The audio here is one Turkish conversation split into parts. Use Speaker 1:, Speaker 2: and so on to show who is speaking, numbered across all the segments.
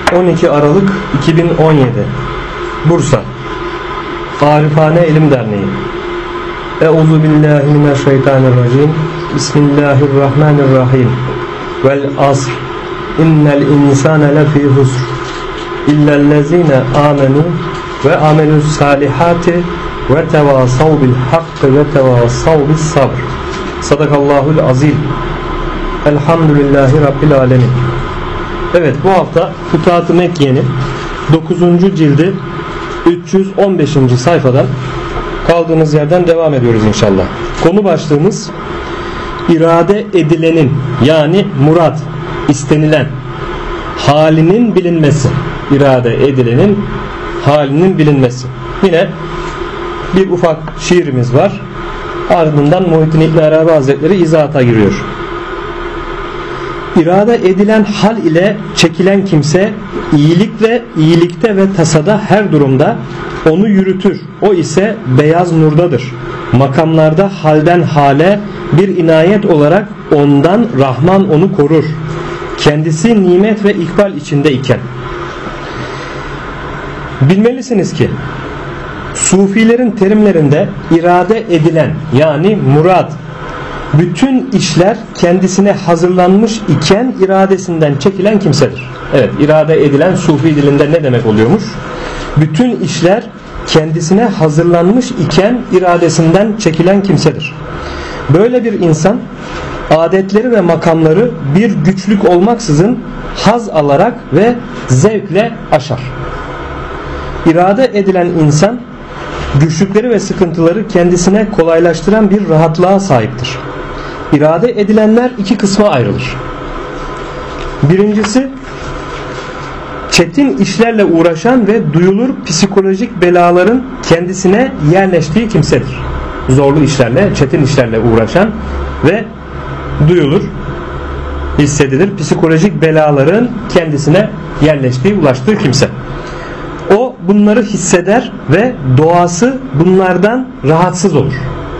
Speaker 1: 12 Aralık 2017 Bursa Arifane İlim Derneği. Euzubillahimineşşeytanirracim. Bismillahirrahmanirrahim. Vel asr. İnnel insane lefî husr. İllellezîne âmenû ve amelus salihati ve tevâsav bil hakkı ve tevâsav bis sabr. Sadakallahul azim. Elhamdülillahi Rabbil alemin. Evet, bu hafta Futuhat-ı Mekke'nin 9. cildi 315. sayfadan kaldığımız yerden devam ediyoruz inşallah. Konu başlığımız irade edilenin, yani murad, istenilen halinin bilinmesi. İrade edilenin halinin bilinmesi. Yine bir ufak şiirimiz var. Ardından Muhittin İbn Arabi Hazretleri izahata giriyor. İrade edilen hal ile çekilen kimse iyilikte ve tasada her durumda onu yürütür. O ise beyaz nurdadır. Makamlarda halden hale bir inayet olarak ondan Rahman onu korur. Kendisi nimet ve ikbal içinde iken. Bilmelisiniz ki Sufilerin terimlerinde irade edilen, yani murad, bütün işler kendisine hazırlanmış iken iradesinden çekilen kimsedir. Evet, irade edilen Sufi dilinde ne demek oluyormuş? Bütün işler kendisine hazırlanmış iken iradesinden çekilen kimsedir. Böyle bir insan adetleri ve makamları bir güçlük olmaksızın haz alarak ve zevkle aşar. İrade edilen insan güçlükleri ve sıkıntıları kendisine kolaylaştıran bir rahatlığa sahiptir. İrade edilenler iki kısma ayrılır. Birincisi, çetin işlerle uğraşan ve duyulur psikolojik belaların kendisine yerleştiği kimsedir. Zorlu işlerle, çetin işlerle uğraşan ve duyulur, hissedilir psikolojik belaların kendisine yerleştiği, ulaştığı kimse. O bunları hisseder ve doğası bunlardan rahatsız olur.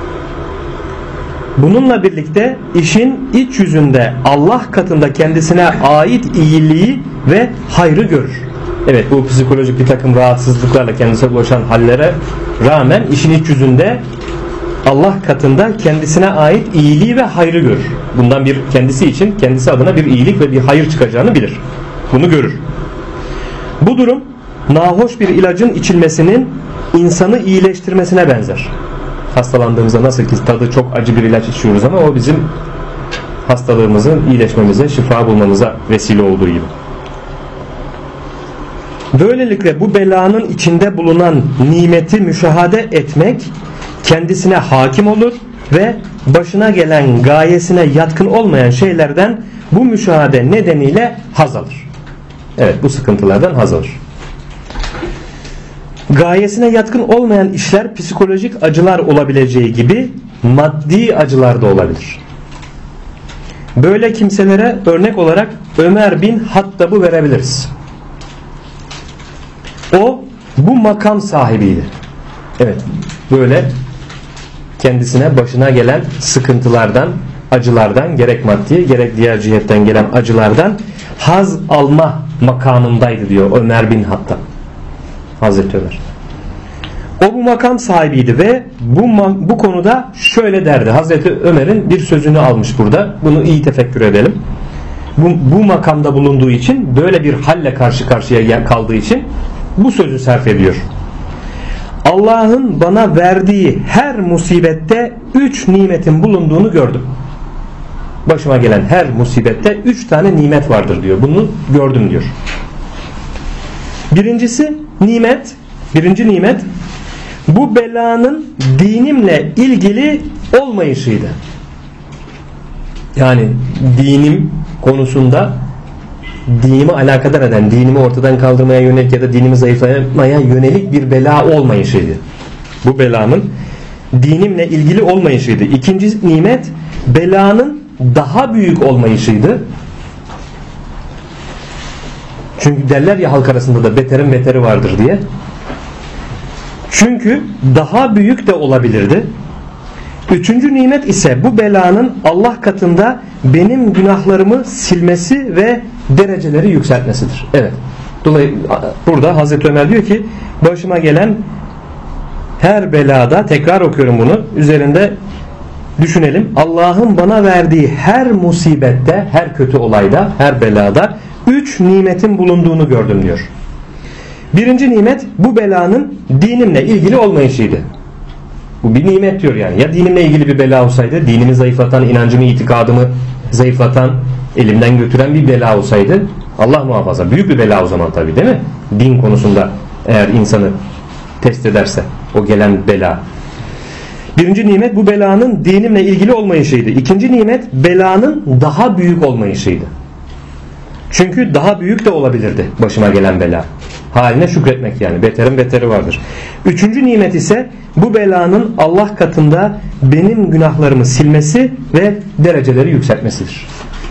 Speaker 1: Bununla birlikte işin iç yüzünde Allah katında kendisine ait iyiliği ve hayrı görür. Evet, bu psikolojik bir takım rahatsızlıklarla kendisine ulaşan hallere rağmen işin iç yüzünde Allah katında kendisine ait iyiliği ve hayrı görür. Bundan bir kendisi için, kendisi adına bir iyilik ve bir hayır çıkacağını bilir. Bunu görür. Bu durum nahoş bir ilacın içilmesinin insanı iyileştirmesine benzer. Hastalandığımızda nasıl ki tadı çok acı bir ilaç içiyoruz ama o bizim hastalığımızın iyileşmemize, şifa bulmamıza vesile olduğu gibi. Böylelikle bu belanın içinde bulunan nimeti müşahede etmek kendisine hakim olur ve başına gelen gayesine yatkın olmayan şeylerden bu müşahede nedeniyle haz alır. Evet, bu sıkıntılardan haz alır. Gayesine yatkın olmayan işler psikolojik acılar olabileceği gibi maddi acılar da olabilir. Böyle kimselere örnek olarak Ömer bin Hattab'ı verebiliriz. O bu makam sahibiydi. Evet, böyle kendisine başına gelen sıkıntılardan, acılardan, gerek maddi gerek diğer cihetten gelen acılardan haz alma makamındaydı diyor Ömer bin Hattab. Hazreti Ömer. O bu makam sahibiydi ve bu konuda şöyle derdi. Hazreti Ömer'in bir sözünü almış burada. Bunu iyi tefekkür edelim. Bu makamda bulunduğu için, böyle bir halle karşı karşıya kaldığı için bu sözü sarf ediyor. Allah'ın bana verdiği her musibette 3 nimetin bulunduğunu gördüm. Başıma gelen her musibette 3 tane nimet vardır diyor. Bunu gördüm diyor. Birinci nimet bu belanın dinimle ilgili olmayışıydı. Yani dinim konusunda dinimi alakadar eden, dinimi ortadan kaldırmaya yönelik ya da dinimi zayıflamaya yönelik bir bela olmayışıydı. Bu belanın dinimle ilgili olmayışıydı. İkinci nimet belanın daha büyük olmayışıydı. Çünkü derler ya halk arasında da beterin beteri vardır diye. Çünkü daha büyük de olabilirdi. Üçüncü nimet ise bu belanın Allah katında benim günahlarımı silmesi ve dereceleri yükseltmesidir. Evet. Burada Hazreti Ömer diyor ki başıma gelen her belada, tekrar okuyorum bunu, üzerinde düşünelim. Allah'ın bana verdiği her musibette, her kötü olayda, her belada 3 nimetin bulunduğunu gördüm diyor. Birinci nimet bu belanın dinimle ilgili olmayışıydı. Bu bir nimet diyor yani. Ya dinimle ilgili bir bela olsaydı, dinimi zayıflatan, inancımı, itikadımı zayıflatan, elimden götüren bir bela olsaydı, Allah muhafaza, büyük bir bela o zaman tabii, değil mi? Din konusunda eğer insanı test ederse o gelen bela. Birinci nimet bu belanın dinimle ilgili olmayışıydı. İkinci nimet belanın daha büyük olmayışıydı. Çünkü daha büyük de olabilirdi başıma gelen bela. Haline şükretmek yani. Beterin beteri vardır. Üçüncü nimet ise bu belanın Allah katında benim günahlarımı silmesi ve dereceleri yükseltmesidir.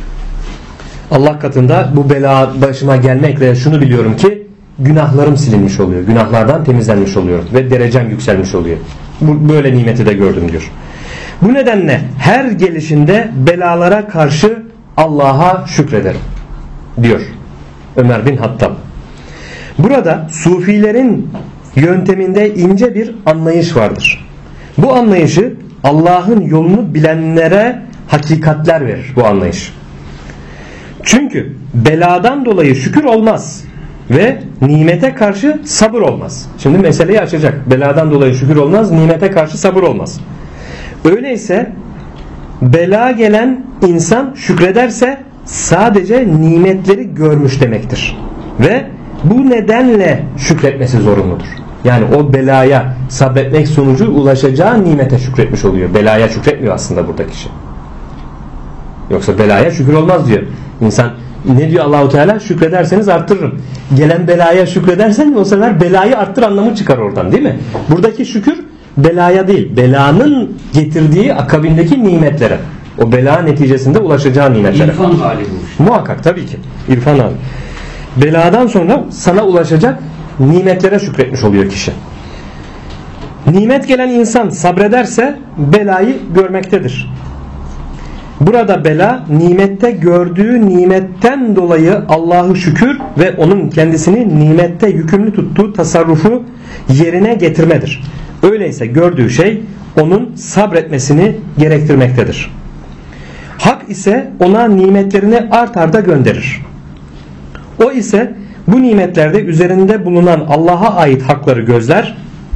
Speaker 1: Allah katında bu bela başıma gelmekle şunu biliyorum ki günahlarım silinmiş oluyor. Günahlardan temizlenmiş oluyorum ve derecem yükselmiş oluyor. Böyle nimeti de gördüm diyor. Bu nedenle her gelişinde belalara karşı Allah'a şükrederim diyor Ömer bin Hattab. Burada sufilerin yönteminde ince bir anlayış vardır. Bu anlayışı Allah'ın yolunu bilenlere hakikatler verir bu anlayış. Çünkü beladan dolayı şükür olmaz ve nimete karşı sabır olmaz. Şimdi meseleyi açacak. Beladan dolayı şükür olmaz, nimete karşı sabır olmaz. Öyleyse bela gelen insan şükrederse sadece nimetleri görmüş demektir. Ve bu nedenle şükretmesi zorunludur. Yani o belaya sabretmek sonucu ulaşacağı nimete şükretmiş oluyor. Belaya şükretmiyor aslında burada kişi. Yoksa belaya şükür olmaz diyor. İnsan ne diyor Allahu Teala? Şükrederseniz arttırırım. Gelen belaya şükredersen o sefer belayı arttır anlamı çıkar oradan, değil mi? Buradaki şükür belaya değil, belanın getirdiği akabindeki nimetlere. O bela neticesinde ulaşacağı nimetlere.
Speaker 2: İrfan hali bu.
Speaker 1: Muhakkak tabii ki. İrfan hali. Beladan sonra sana ulaşacak nimetlere şükretmiş oluyor kişi. Nimet gelen insan sabrederse belayı görmektedir. Burada bela nimette gördüğü nimetten dolayı Allah'ı şükür ve onun kendisini nimette yükümlü tuttuğu tasarrufu yerine getirmedir. Öyleyse gördüğü şey onun sabretmesini gerektirmektedir. Hak ise ona nimetlerini art arda gönderir. O ise bu nimetlerde üzerinde bulunan Allah'a ait hakları gözler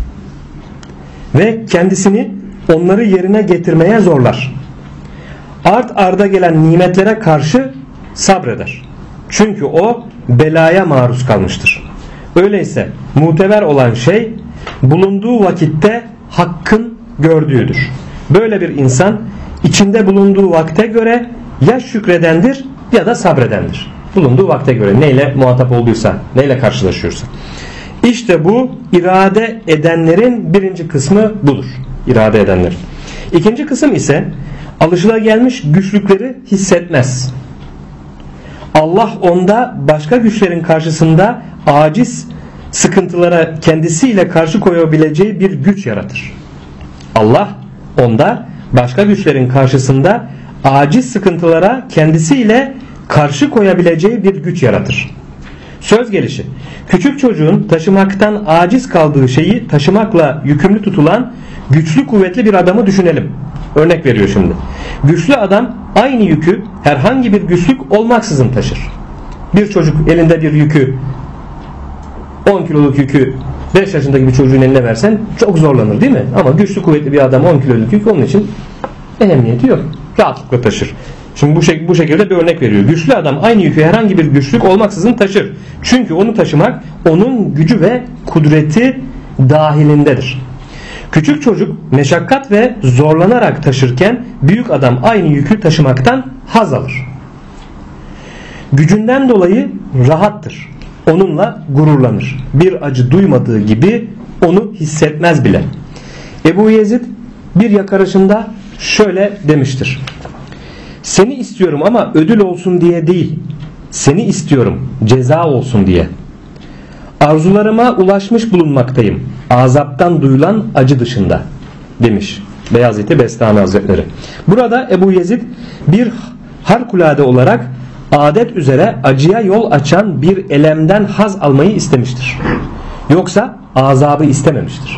Speaker 1: ve kendisini onları yerine getirmeye zorlar. Art arda gelen nimetlere karşı sabreder. Çünkü o belaya maruz kalmıştır. Öyleyse muteber olan şey bulunduğu vakitte hakkın gördüğüdür. Böyle bir insan içinde bulunduğu vakte göre ya şükredendir ya da sabredendir. Bulunduğu vakte göre neyle muhatap olduysa, neyle karşılaşıyorsa. İşte bu irade edenlerin birinci kısmı budur. İrade edenler. İkinci kısım ise alışılagelmiş güçlükleri hissetmez. Allah onda başka güçlerin karşısında aciz sıkıntılara kendisiyle karşı koyabileceği bir güç yaratır. Allah onda başka güçlerin karşısında aciz sıkıntılara kendisiyle karşı koyabileceği bir güç yaratır. Söz gelişi, küçük çocuğun taşımaktan aciz kaldığı şeyi taşımakla yükümlü tutulan güçlü kuvvetli bir adamı düşünelim. Örnek veriyor şimdi. Güçlü adam aynı yükü herhangi bir güçlük olmaksızın taşır. Bir çocuk elinde bir yükü 10 kiloluk yükü 5 yaşındaki bir çocuğun eline versen çok zorlanır, değil mi? Ama güçlü kuvvetli bir adam 10 kiloluk yük onun için ehemmiyeti yok. Rahatlıkla taşır. Şimdi bu şekilde bir örnek veriyor. Güçlü adam aynı yükü herhangi bir güçlük olmaksızın taşır. Çünkü onu taşımak onun gücü ve kudreti dahilindedir. Küçük çocuk meşakkat ve zorlanarak taşırken büyük adam aynı yükü taşımaktan haz alır. Gücünden dolayı rahattır. Onunla gururlanır. Bir acı duymadığı gibi onu hissetmez bile. Ebu Yezid bir yakarışında şöyle demiştir. Seni istiyorum ama ödül olsun diye değil. Seni istiyorum ceza olsun diye. Arzularıma ulaşmış bulunmaktayım. Azaptan duyulan acı dışında demiş Beyazıt-ı Bestami Hazretleri. Burada Ebu Yezid bir harikulade olarak adet üzere acıya yol açan bir elemden haz almayı istemiştir. Yoksa azabı istememiştir.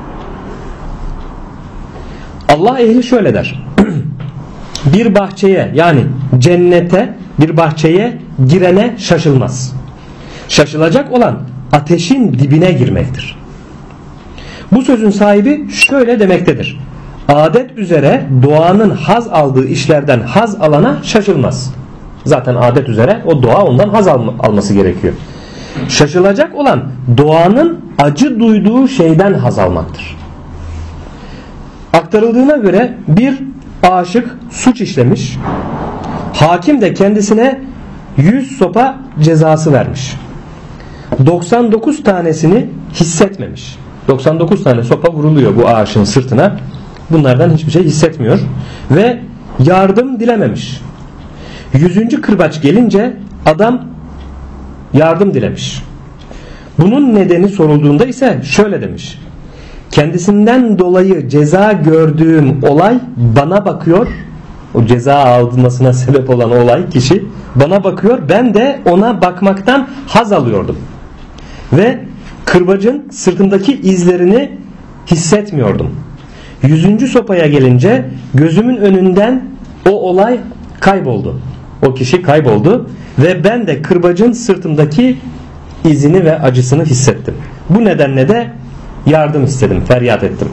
Speaker 1: Allah ehli şöyle der. Bir bahçeye, yani cennete, bir bahçeye girene şaşılmaz. Şaşılacak olan ateşin dibine girmektir. Bu sözün sahibi şöyle demektedir. Adet üzere doğanın haz aldığı işlerden haz alana şaşılmaz. Zaten adet üzere o doğa ondan haz alması gerekiyor. Şaşılacak olan doğanın acı duyduğu şeyden haz almaktır. Aktarıldığına göre bir aşık suç işlemiş. Hakim de kendisine 100 sopa cezası vermiş. 99 tanesini hissetmemiş. 99 tane sopa vuruluyor bu aşığın sırtına. Bunlardan hiçbir şey hissetmiyor ve yardım dilememiş. 100. kırbaç gelince adam yardım dilemiş. Bunun nedeni sorulduğunda ise şöyle demiş. Kendisinden dolayı ceza gördüğüm olay bana bakıyor. O ceza alınmasına sebep olan olay, kişi bana bakıyor. Ben de ona bakmaktan haz alıyordum. Ve kırbacın sırtımdaki izlerini hissetmiyordum. 100. sopaya gelince gözümün önünden o olay kayboldu. O kişi kayboldu ve ben de kırbacın sırtımdaki izini ve acısını hissettim. Bu nedenle de yardım istedim, feryat ettim.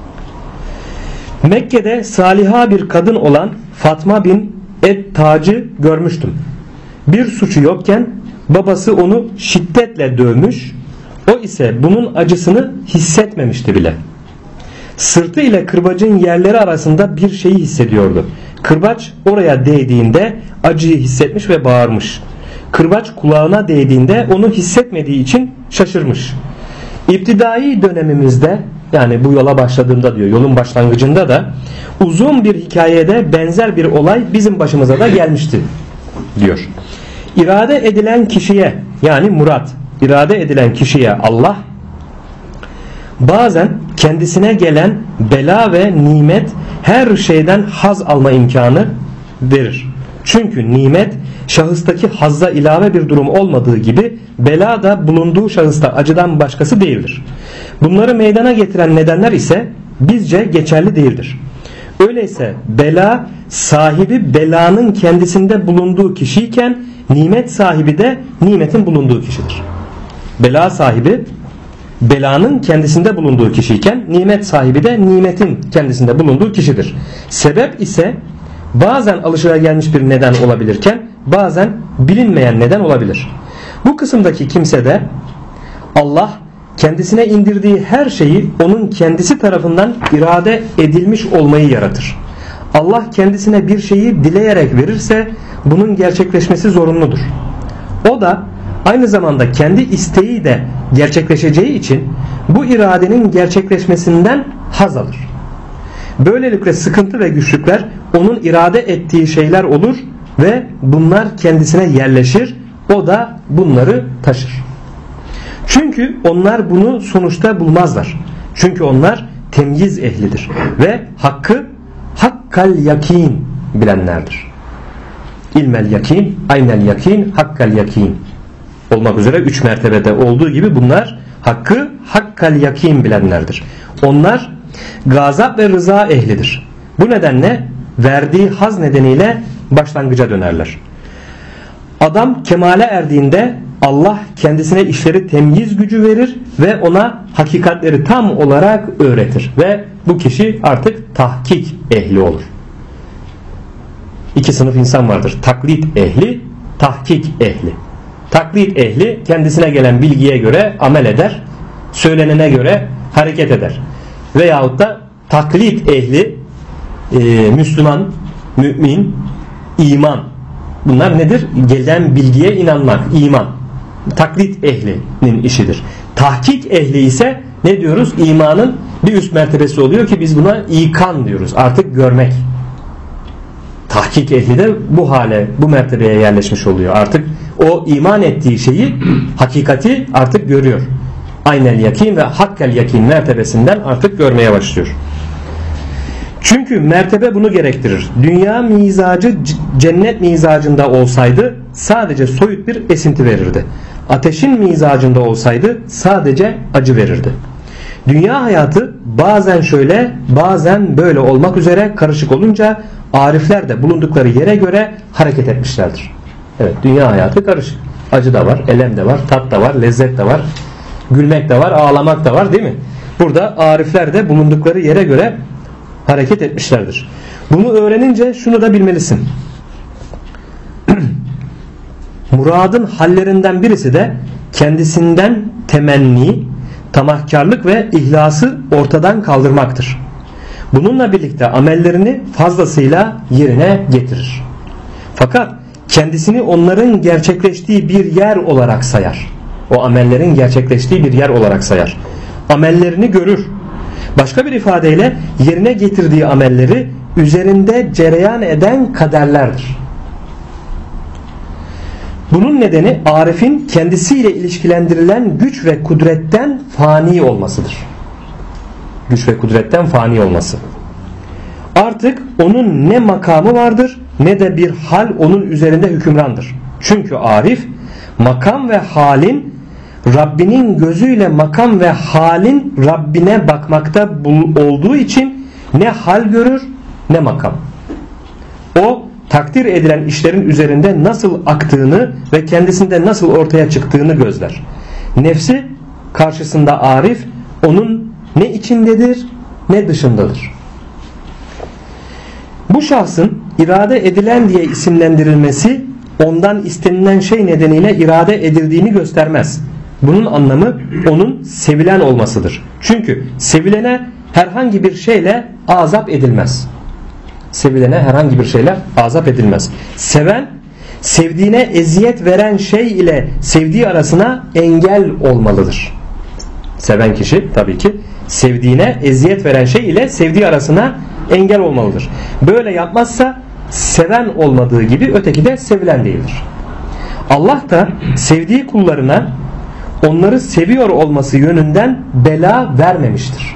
Speaker 1: Mekke'de saliha bir kadın olan Fatma bin Et-Tac'ı görmüştüm. Bir suçu yokken babası onu şiddetle dövmüş, o ise bunun acısını hissetmemişti bile. Sırtı ile kırbacın yerleri arasında bir şeyi hissediyordu. Kırbaç oraya değdiğinde acıyı hissetmiş ve bağırmış. Kırbaç kulağına değdiğinde onu hissetmediği için şaşırmış. İptidai dönemimizde, yani bu yola başladığımda diyor, yolun başlangıcında da uzun bir hikayede benzer bir olay bizim başımıza da gelmişti diyor. İrade edilen kişiye, yani murat, irade edilen kişiye Allah bazen kendisine gelen bela ve nimet her şeyden haz alma imkanı verir. Çünkü nimet şahıstaki hazza ilave bir durum olmadığı gibi bela da bulunduğu şahısta acıdan başkası değildir. Bunları meydana getiren nedenler ise bizce geçerli değildir. Öyleyse bela sahibi belanın kendisinde bulunduğu kişiyken nimet sahibi de nimetin bulunduğu kişidir. Bela sahibi belanın kendisinde bulunduğu kişiyken nimet sahibi de nimetin kendisinde bulunduğu kişidir. Sebep ise bazen alışılagelmiş bir neden olabilirken bazen bilinmeyen neden olabilir. Bu kısımdaki kimse de Allah kendisine indirdiği her şeyi onun kendisi tarafından irade edilmiş olmayı yaratır. Allah kendisine bir şeyi dileyerek verirse bunun gerçekleşmesi zorunludur. O da aynı zamanda kendi isteği de gerçekleşeceği için bu iradenin gerçekleşmesinden haz alır. Böylelikle sıkıntı ve güçlükler onun irade ettiği şeyler olur ve bunlar kendisine yerleşir. O da bunları taşır. Çünkü onlar bunu sonuçta bulmazlar. Çünkü onlar temyiz ehlidir ve hakkı hakkal yakin bilenlerdir. İlmel yakin, aynel yakin, hakkal yakin olmak üzere 3 mertebede olduğu gibi bunlar hakkı hakkal yakin bilenlerdir. Onlar gazap ve rıza ehlidir. Bu nedenle verdiği haz nedeniyle başlangıca dönerler. Adam kemale erdiğinde Allah kendisine işleri temyiz gücü verir ve ona hakikatleri tam olarak öğretir ve bu kişi artık tahkik ehli olur. İki sınıf insan vardır. Taklit ehli, tahkik ehli. Taklit ehli kendisine gelen bilgiye göre amel eder, söylenene göre hareket eder. Veyahut da taklit ehli, Müslüman, mümin, iman. Bunlar nedir? Gelen bilgiye inanmak, iman. Taklit ehlinin işidir. Tahkik ehli ise ne diyoruz? İmanın bir üst mertebesi oluyor ki biz buna ikan diyoruz. Artık görmek. Tahkik ehli de bu hale, bu mertebeye yerleşmiş oluyor. Artık o iman ettiği şeyi, hakikati artık görüyor. Aynel yakin ve hakkel yakin mertebesinden artık görmeye başlıyor. Çünkü mertebe bunu gerektirir. Dünya mizacı cennet mizacında olsaydı sadece soyut bir esinti verirdi. Ateşin mizacında olsaydı sadece acı verirdi. Dünya hayatı bazen şöyle bazen böyle olmak üzere karışık olunca arifler de bulundukları yere göre hareket etmişlerdir. Evet, dünya hayatı karışık. Acı da var, elem de var, tat da var, lezzet de var, gülmek de var, ağlamak da var, değil mi? Burada arifler de bulundukları yere göre hareket etmişlerdir. Bunu öğrenince şunu da bilmelisin. Muradın hallerinden birisi de kendisinden temenni, tamahkarlık ve ihlası ortadan kaldırmaktır. Bununla birlikte amellerini fazlasıyla yerine getirir. Fakat kendisini onların gerçekleştiği bir yer olarak sayar. O amellerin gerçekleştiği bir yer olarak sayar. Amellerini görür. Başka bir ifadeyle yerine getirdiği amelleri üzerinde cereyan eden kaderlerdir. Bunun nedeni arifin kendisiyle ilişkilendirilen güç ve kudretten fani olmasıdır. Güç ve kudretten fani olması. Artık onun ne makamı vardır ne de bir hal onun üzerinde hükümrandır. Çünkü arif makam ve halin Rabbinin gözüyle makam ve halin Rabbine bakmakta olduğu için ne hal görür ne makam. O takdir edilen işlerin üzerinde nasıl aktığını ve kendisinde nasıl ortaya çıktığını gözler. Nefsi karşısında arif onun ne içindedir ne dışındadır. Bu şahsın irade edilen diye isimlendirilmesi ondan istenilen şey nedeniyle irade edildiğini göstermez. Bunun anlamı onun sevilen olmasıdır. Çünkü sevilene herhangi bir şeyle azap edilmez. Sevilene herhangi bir şeyle azap edilmez. Seven, sevdiğine eziyet veren şey ile sevdiği arasına engel olmalıdır. Seven kişi tabii ki sevdiğine eziyet veren şey ile sevdiği arasına engel olmalıdır. Böyle yapmazsa seven olmadığı gibi öteki de sevilen değildir. Allah da sevdiği kullarına onları seviyor olması yönünden bela vermemiştir.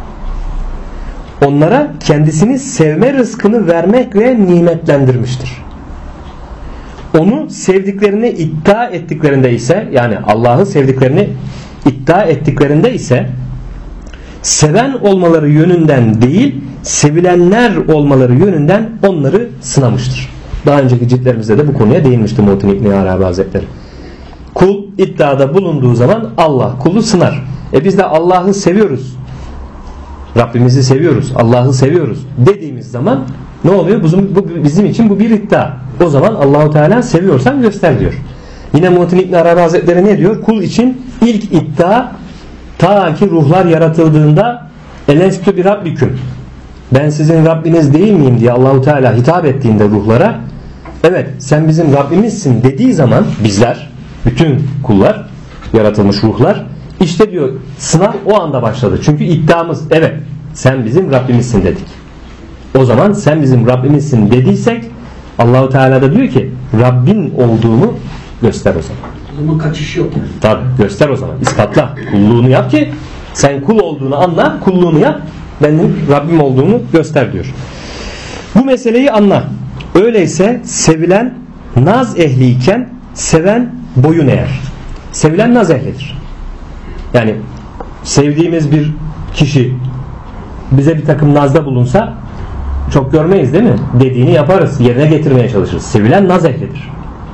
Speaker 1: Onlara kendisini sevme rızkını vermekle nimetlendirmiştir. Onu sevdiklerini iddia ettiklerinde ise, yani Allah'ı sevdiklerini iddia ettiklerinde ise seven olmaları yönünden değil, sevilenler olmaları yönünden onları sınamıştır. Daha önceki ciltlerimizde de bu konuya değinmişti Muhittin İbn Arabi Hazretleri. Kul iddiada bulunduğu zaman Allah kulu sınar. Biz de Allah'ı seviyoruz, Rabbimizi seviyoruz, Allah'ı seviyoruz dediğimiz zaman ne oluyor? Bu bizim için bu bir iddia. O zaman Allahu Teala seviyorsan göster diyor. Yine Muhittin İbn Arabi Hazretleri ne diyor? Kul için ilk iddia ta ki ruhlar yaratıldığında elestü bi rabbiküm, ben sizin Rabbiniz değil miyim diye Allahu Teala hitap ettiğinde ruhlara, evet sen bizim Rabbimizsin dediği zaman bizler, bütün kullar, yaratılmış ruhlar, işte diyor sınav o anda başladı. Çünkü iddiamız evet sen bizim Rabbimizsin dedik. O zaman sen bizim Rabbimizsin dediysek Allahu Teala da diyor ki Rabbin olduğumu göster o zaman.
Speaker 2: O zaman kaçış yok.
Speaker 1: Tabii göster o zaman. İspatla. Kulluğunu yap ki sen kul olduğunu anla, kulluğunu yap, benim Rabbim olduğunu göster diyor. Bu meseleyi anla. Öyleyse sevilen naz ehliyken seven boyun eğer. Sevilen naz ehlidir. Yani sevdiğimiz bir kişi bize bir takım nazda bulunsa çok görmeyiz değil mi? Dediğini yaparız, yerine getirmeye çalışırız. Sevilen naz ehlidir.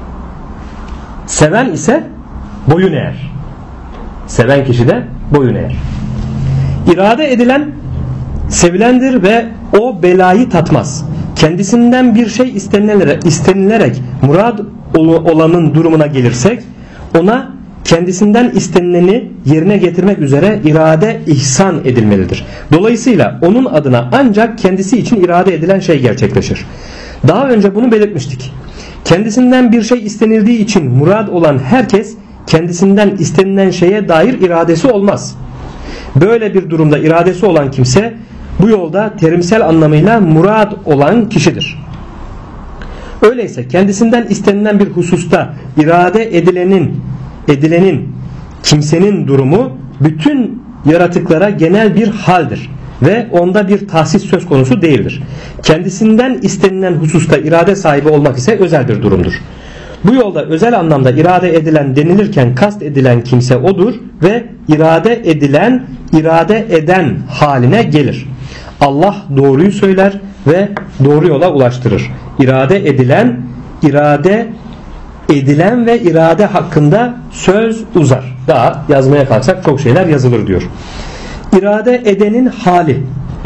Speaker 1: Seven ise boyun eğer. Seven kişi de boyun eğer. İrade edilen sevilendir ve o belayı tatmaz. Kendisinden bir şey istenilerek murad olanın durumuna gelirsek ona kendisinden istenileni yerine getirmek üzere irade ihsan edilmelidir. Dolayısıyla onun adına ancak kendisi için irade edilen şey gerçekleşir. Daha önce bunu belirtmiştik. Kendisinden bir şey istenildiği için murad olan herkes kendisinden istenilen şeye dair iradesi olmaz. Böyle bir durumda iradesi olan kimse bu yolda terimsel anlamıyla murad olan kişidir. Öyleyse kendisinden istenilen bir hususta irade edilenin kimsenin durumu bütün yaratıklara genel bir haldir ve onda bir tahsis söz konusu değildir. Kendisinden istenilen hususta irade sahibi olmak ise özel bir durumdur. Bu yolda özel anlamda irade edilen denilirken kast edilen kimse odur ve irade edilen irade eden haline gelir. Allah doğruyu söyler ve doğru yola ulaştırır. İrade edilen ve irade hakkında söz uzar. Daha yazmaya kalksak çok şeyler yazılır diyor. İrade edenin hali.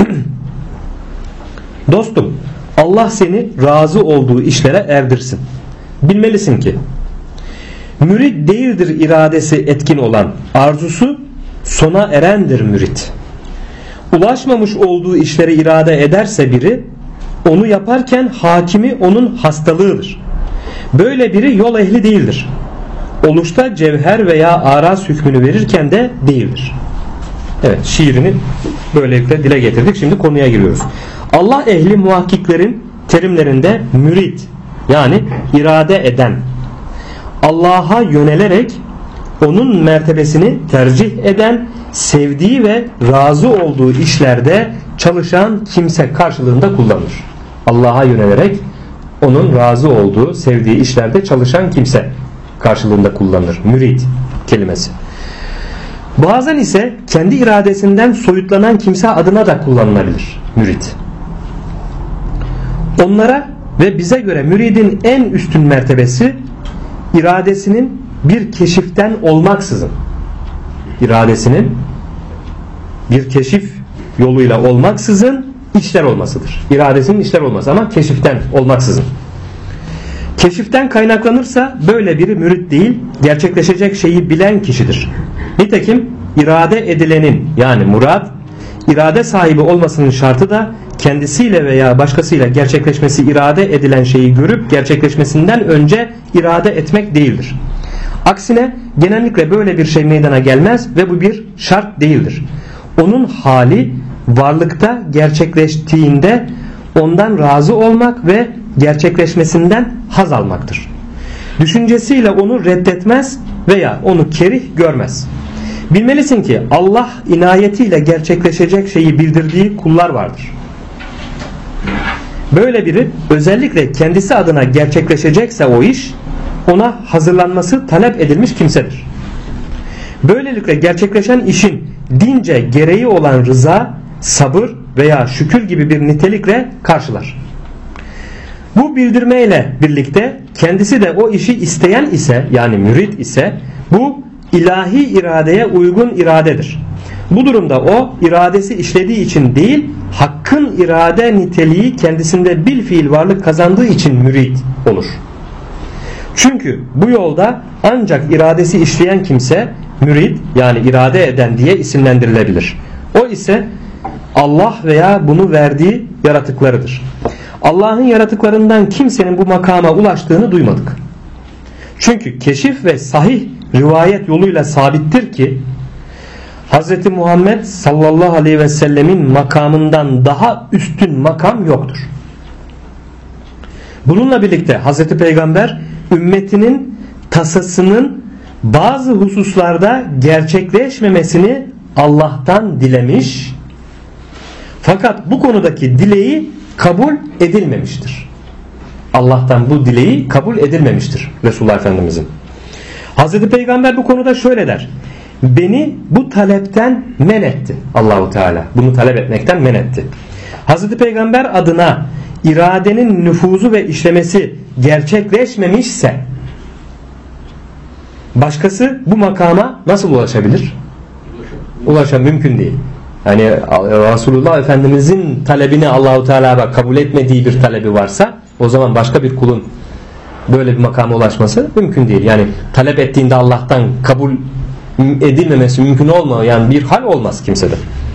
Speaker 1: Dostum, Allah seni razı olduğu işlere erdirsin. Bilmelisin ki mürid değildir iradesi etkin olan, arzusu sona erendir mürid. Ulaşmamış olduğu işleri irade ederse biri, onu yaparken hakimi onun hastalığıdır. Böyle biri yol ehli değildir. Oluşta cevher veya araz hükmünü verirken de değildir. Evet, şiirini böylelikle dile getirdik. Şimdi konuya giriyoruz. Allah ehli muhakkiklerin terimlerinde mürid, yani irade eden, Allah'a yönelerek onun mertebesini tercih eden, sevdiği ve razı olduğu işlerde çalışan kimse karşılığında kullanılır. Allah'a yönelerek onun razı olduğu, sevdiği işlerde çalışan kimse karşılığında kullanılır. Mürid kelimesi. Bazen ise kendi iradesinden soyutlanan kimse adına da kullanılabilir mürid. Onlara ve bize göre müridin en üstün mertebesi iradesinin bir keşiften olmaksızın, iradesinin bir keşif yoluyla olmaksızın işler olmasıdır. İradesinin işler olması ama keşiften olmaksızın. Keşiften kaynaklanırsa böyle biri mürid değil, gerçekleşecek şeyi bilen kişidir. Nitekim irade edilenin, yani murad, irade sahibi olmasının şartı da kendisiyle veya başkasıyla gerçekleşmesi irade edilen şeyi görüp gerçekleşmesinden önce irade etmek değildir. Aksine genellikle böyle bir şey meydana gelmez ve bu bir şart değildir. Onun hali varlıkta gerçekleştiğinde ondan razı olmak ve gerçekleşmesinden haz almaktır. Düşüncesiyle onu reddetmez veya onu kerih görmez. Bilmelisin ki Allah inayetiyle gerçekleşecek şeyi bildirdiği kullar vardır. Böyle biri özellikle kendisi adına gerçekleşecekse o iş, ona hazırlanması talep edilmiş kimsedir. Böylelikle gerçekleşen işin dince gereği olan rıza, sabır veya şükür gibi bir nitelikle karşılar. Bu bildirmeyle birlikte kendisi de o işi isteyen ise, yani mürid ise, bu ilahi iradeye uygun iradedir. Bu durumda o iradesi işlediği için değil, hakkın irade niteliği kendisinde bilfiil varlık kazandığı için mürid olur. Çünkü bu yolda ancak iradesi işleyen kimse mürid, yani irade eden diye isimlendirilebilir. O ise Allah veya bunu verdiği yaratıklarıdır. Allah'ın yaratıklarından kimsenin bu makama ulaştığını duymadık. Çünkü keşif ve sahih rivayet yoluyla sabittir ki Hz. Muhammed sallallahu aleyhi ve sellemin makamından daha üstün makam yoktur. Bununla birlikte Hz. Peygamber ümmetinin tasasının bazı hususlarda gerçekleşmemesini Allah'tan dilemiş, fakat bu konudaki dileği kabul edilmemiştir. Allah'tan bu dileği kabul edilmemiştir Resulullah Efendimizin. Hazreti Peygamber bu konuda şöyle der: beni bu talepten men etti Allahu Teala. Bunu talep etmekten men etti. Hazreti Peygamber adına iradenin nüfuzu ve işlemesi gerçekleşmemişse başkası bu makama nasıl ulaşabilir? Mümkün değil. Yani Resulullah Efendimizin talebini Allahu Teala kabul etmediği bir talebi varsa, o zaman başka bir kulun böyle bir makama ulaşması mümkün değil. Yani talep ettiğinde Allah'tan kabul edilmemesi mümkün olmayan bir hal olmaz kimsede.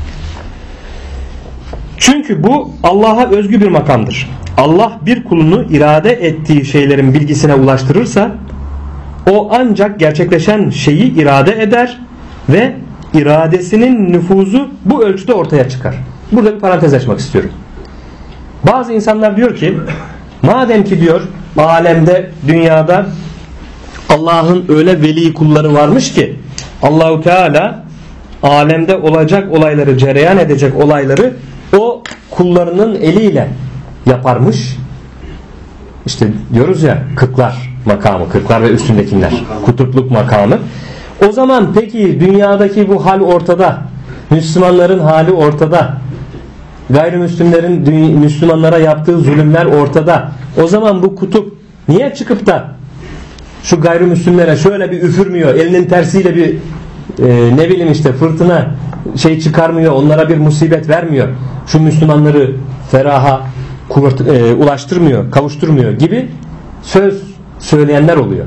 Speaker 1: Çünkü bu Allah'a özgü bir makamdır. Allah bir kulunu irade ettiği şeylerin bilgisine ulaştırırsa o ancak gerçekleşen şeyi irade eder ve iradesinin nüfuzu bu ölçüde ortaya çıkar. Burada bir parantez açmak istiyorum. Bazı insanlar diyor ki, madem ki diyor alemde, dünyada Allah'ın öyle veli kulları varmış ki Allahu Teala alemde olacak olayları, cereyan edecek olayları o kullarının eliyle yaparmış. İşte diyoruz ya, kıtlar makamı, 40'lar ve üstündekiler. Kutupluk makamı. O zaman peki dünyadaki bu hal ortada. Müslümanların hali ortada. Gayrimüslimlerin Müslümanlara yaptığı zulümler ortada. O zaman bu kutup niye çıkıp da şu gayrimüslimlere şöyle bir üfürmüyor, elinin tersiyle bir ne bileyim işte fırtına şey çıkarmıyor, onlara bir musibet vermiyor, şu Müslümanları feraha ulaştırmıyor, kavuşturmuyor gibi söz söyleyenler oluyor.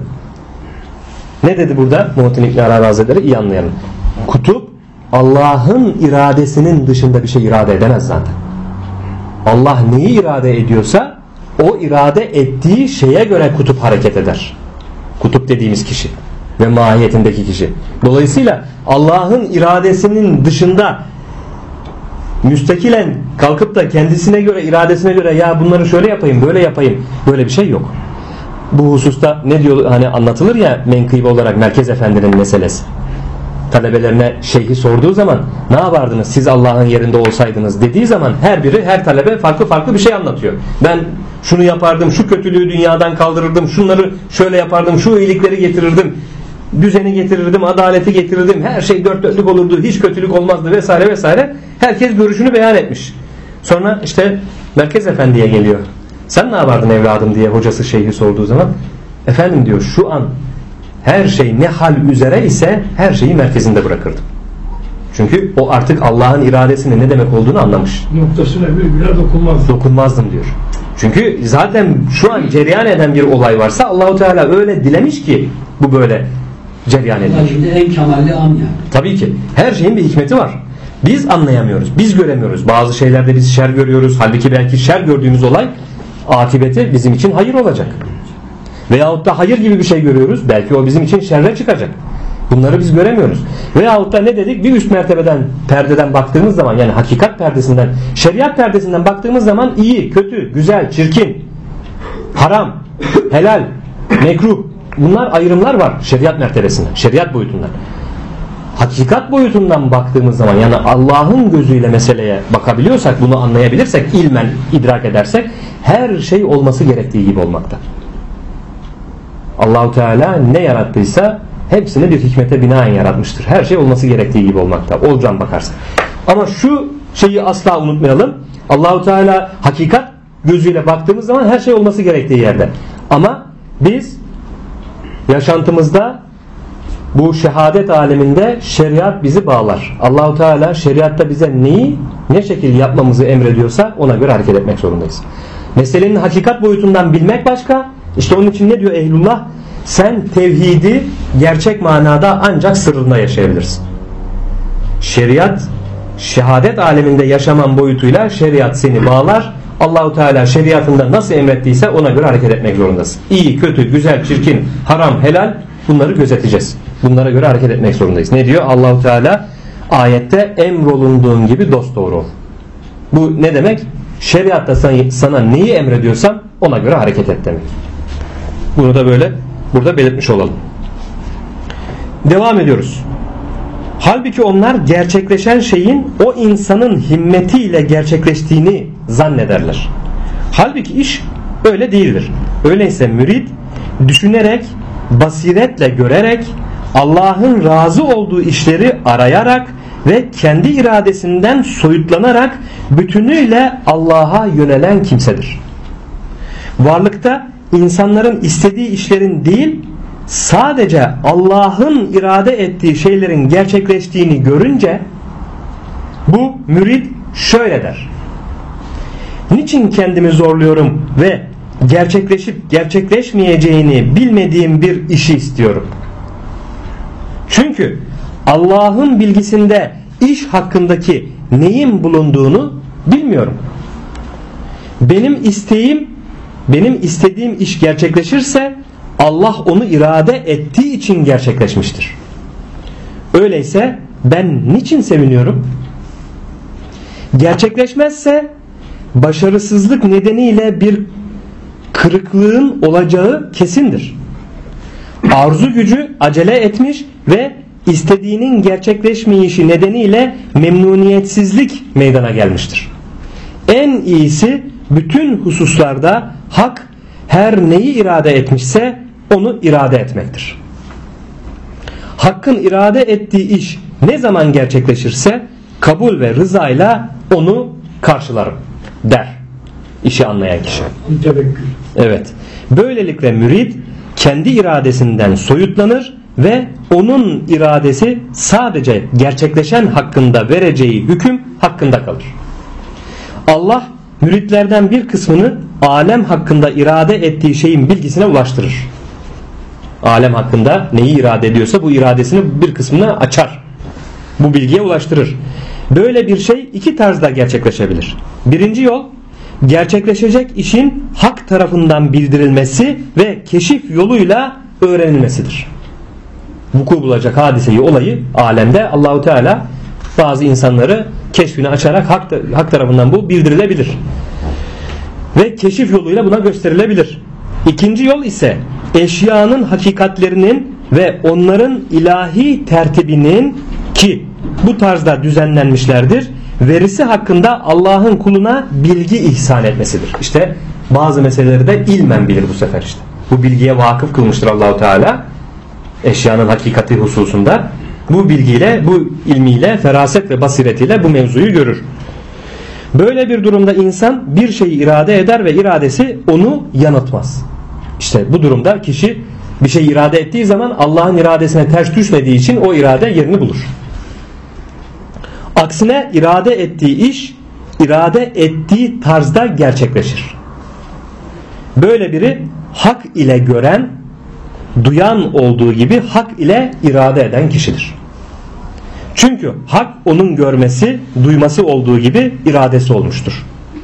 Speaker 1: Ne dedi burada Muhittin İbn Arabi Hazretleri? İyi anlayalım. Kutup Allah'ın iradesinin dışında bir şey irade edemez zaten. Allah neyi irade ediyorsa o irade ettiği şeye göre kutup hareket eder. Kutup dediğimiz kişi ve mahiyetindeki kişi. Dolayısıyla Allah'ın iradesinin dışında müstakilen kalkıp da kendisine göre, iradesine göre ya bunları şöyle yapayım, böyle yapayım, böyle bir şey yok. Bu hususta ne diyor, hani anlatılır ya menkıbe olarak Merkez Efendi'nin meselesi. Talebelerine şeyhi sorduğu zaman ne yapardınız siz Allah'ın yerinde olsaydınız dediği zaman her talebe farklı bir şey anlatıyor. Ben şunu yapardım, şu kötülüğü dünyadan kaldırırdım, şunları şöyle yapardım, şu iyilikleri getirirdim, düzeni getirirdim, adaleti getirirdim, her şey dört dörtlük olurdu, hiç kötülük olmazdı vesaire vesaire. Herkes görüşünü beyan etmiş. Sonra işte Merkez Efendi'ye geliyor. Sen ne yapardın evladım diye hocası şeyhi sorduğu zaman, efendim diyor şu an her şey ne hal üzere ise her şeyi merkezinde bırakırdım. Çünkü o artık Allah'ın iradesinin ne demek olduğunu anlamış.
Speaker 2: Noktasına virgüle
Speaker 1: dokunmazdım diyor. Çünkü zaten şu an cereyan eden bir olay varsa Allahu Teala öyle dilemiş ki bu böyle cereyan ediyor.
Speaker 3: Şimdi en kemalli an yani.
Speaker 1: Tabii ki. Her şeyin bir hikmeti var. Biz anlayamıyoruz. Biz göremiyoruz. Bazı şeylerde biz şer görüyoruz. Halbuki belki şer gördüğümüz olay akıbeti bizim için hayır olacak. Veyahut da hayır gibi bir şey görüyoruz. Belki o bizim için şerre çıkacak. Bunları biz göremiyoruz. Veyahut da ne dedik? Bir üst mertebeden, perdeden baktığımız zaman, yani hakikat perdesinden, şeriat perdesinden baktığımız zaman iyi, kötü, güzel, çirkin, haram, helal, mekruh, bunlar ayrımlar var şeriat mertebesinden, şeriat boyutundan. Hakikat boyutundan baktığımız zaman, yani Allah'ın gözüyle meseleye bakabiliyorsak, bunu anlayabilirsek, ilmen idrak edersek her şey olması gerektiği gibi olmakta. Allahu Teala ne yarattıysa hepsini bir hikmete binaen yaratmıştır. Her şey olması gerektiği gibi olmakta. Olcan bakarsak. Ama şu şeyi asla unutmayalım. Allahu Teala hakikat gözüyle baktığımız zaman her şey olması gerektiği yerde. Ama biz yaşantımızda bu şehadet aleminde şeriat bizi bağlar. Allahu Teala şeriatta bize neyi ne şekilde yapmamızı emrediyorsa ona göre hareket etmek zorundayız. Meselenin hakikat boyutundan bilmek başka. İşte onun için ne diyor ehlullah? Sen tevhidi gerçek manada ancak sırrında yaşayabilirsin. Şeriat, şehadet aleminde yaşaman boyutuyla şeriat seni bağlar. Allahu Teala şeriatında nasıl emrettiyse ona göre hareket etmek zorundasın. İyi, kötü, güzel, çirkin, haram, helal, bunları gözeteceğiz. Bunlara göre hareket etmek zorundayız. Ne diyor? Allahu Teala ayette emrolunduğun gibi dosdoğru ol. Bu ne demek? Şeriatta sana neyi emrediyorsam ona göre hareket et demek. Bunu da böyle burada belirtmiş olalım. Devam ediyoruz. Halbuki onlar gerçekleşen şeyin o insanın himmetiyle gerçekleştiğini zannederler. Halbuki iş öyle değildir. Öyleyse mürid düşünerek, basiretle görerek, Allah'ın razı olduğu işleri arayarak ve kendi iradesinden soyutlanarak bütünüyle Allah'a yönelen kimsedir. Varlıkta insanların istediği işlerin değil, sadece Allah'ın irade ettiği şeylerin gerçekleştiğini görünce bu mürid şöyle der: niçin kendimi zorluyorum ve gerçekleşip gerçekleşmeyeceğini bilmediğim bir işi istiyorum? Çünkü Allah'ın bilgisinde iş hakkındaki neyin bulunduğunu bilmiyorum. Benim istediğim iş gerçekleşirse Allah onu irade ettiği için gerçekleşmiştir. Öyleyse ben niçin seviniyorum? Gerçekleşmezse başarısızlık nedeniyle bir kırıklığın olacağı kesindir. Arzu gücü acele etmiş ve istediğinin gerçekleşmeyişi nedeniyle memnuniyetsizlik meydana gelmiştir. En iyisi bütün hususlarda hak her neyi irade etmişse onu irade etmektir. Hakkın irade ettiği iş ne zaman gerçekleşirse kabul ve rızayla onu karşılarım der işi anlayan kişi. Evet. Böylelikle mürid kendi iradesinden soyutlanır ve onun iradesi sadece gerçekleşen hakkında vereceği hüküm hakkında kalır. Allah müritlerden bir kısmını alem hakkında irade ettiği şeyin bilgisine ulaştırır. Alem hakkında neyi irade ediyorsa bu iradesini bir kısmını açar. Bu bilgiye ulaştırır. Böyle bir şey iki tarzda gerçekleşebilir. Birinci yol, gerçekleşecek işin hak tarafından bildirilmesi ve keşif yoluyla öğrenilmesidir. Vuku bulacak hadiseyi, olayı alemde Allahu Teala bazı insanları keşfini açarak hak tarafından bu bildirilebilir. Ve keşif yoluyla buna gösterilebilir. İkinci yol ise eşyanın hakikatlerinin ve onların ilahi tertibinin ki bu tarzda düzenlenmişlerdir, verisi hakkında Allah'ın kuluna bilgi ihsan etmesidir. İşte bazı meseleleri de ilmen bilir bu sefer işte. Bu bilgiye vakıf kılmıştır Allahu Teala eşyanın hakikati hususunda. Bu bilgiyle, bu ilmiyle, feraset ve basiretiyle bu mevzuyu görür. Böyle bir durumda insan bir şeyi irade eder ve iradesi onu yanıltmaz. İşte bu durumda kişi bir şey irade ettiği zaman Allah'ın iradesine ters düşmediği için o irade yerini bulur. Aksine irade ettiği iş irade ettiği tarzda gerçekleşir. Böyle biri hak ile gören, duyan olduğu gibi hak ile irade eden kişidir. Çünkü hak onun görmesi, duyması olduğu gibi iradesi olmuştur.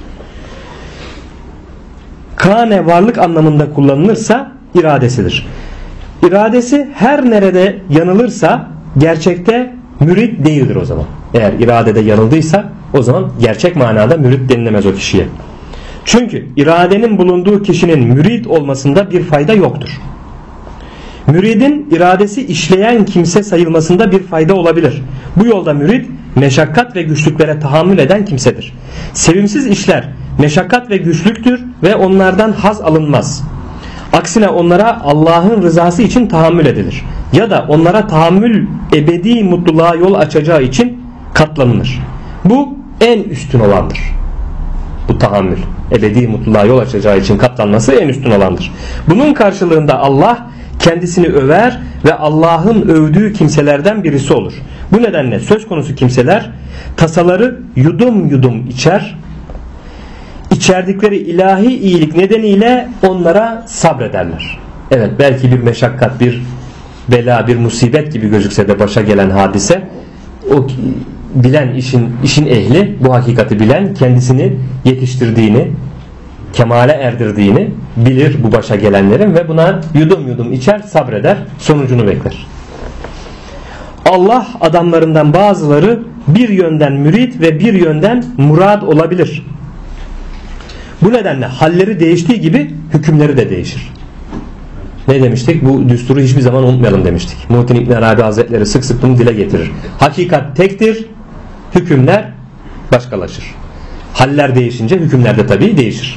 Speaker 1: Kâne varlık anlamında kullanılırsa iradesidir. İradesi her nerede yanılırsa gerçekte mürit değildir o zaman. Eğer iradede yanıldıysa o zaman gerçek manada mürit denilemez o kişiye. Çünkü iradenin bulunduğu kişinin mürit olmasında bir fayda yoktur. Müridin iradesi işleyen kimse sayılmasında bir fayda olabilir. Bu yolda mürid meşakkat ve güçlüklere tahammül eden kimsedir. Sevimsiz işler meşakkat ve güçlüktür ve onlardan haz alınmaz. Aksine onlara Allah'ın rızası için tahammül edilir. Ya da onlara tahammül ebedi mutluluğa yol açacağı için katlanılır. Bu en üstün olandır. Bu tahammül ebedi mutluluğa yol açacağı için katlanması en üstün olandır. Bunun karşılığında Allah kendisini över ve Allah'ın övdüğü kimselerden birisi olur. Bu nedenle söz konusu kimseler tasaları yudum yudum içer, içerdikleri ilahi iyilik nedeniyle onlara sabrederler. Evet, belki bir meşakkat, bir bela, bir musibet gibi gözükse de başa gelen hadise, o bilen işin ehli, bu hakikati bilen, kendisini yetiştirdiğini, kemale erdirdiğini bilir bu başa gelenlerin ve buna yudum yudum içer, sabreder, sonucunu bekler. Allah adamlarından bazıları bir yönden mürit ve bir yönden murad olabilir. Bu nedenle halleri değiştiği gibi hükümleri de değişir. Ne demiştik? Bu düsturu hiçbir zaman unutmayalım demiştik. Muhittin İbn Arabi Hazretleri sık sık bunu dile getirir. Hakikat tektir, hükümler başkalaşır. Haller değişince hükümler de tabii değişir.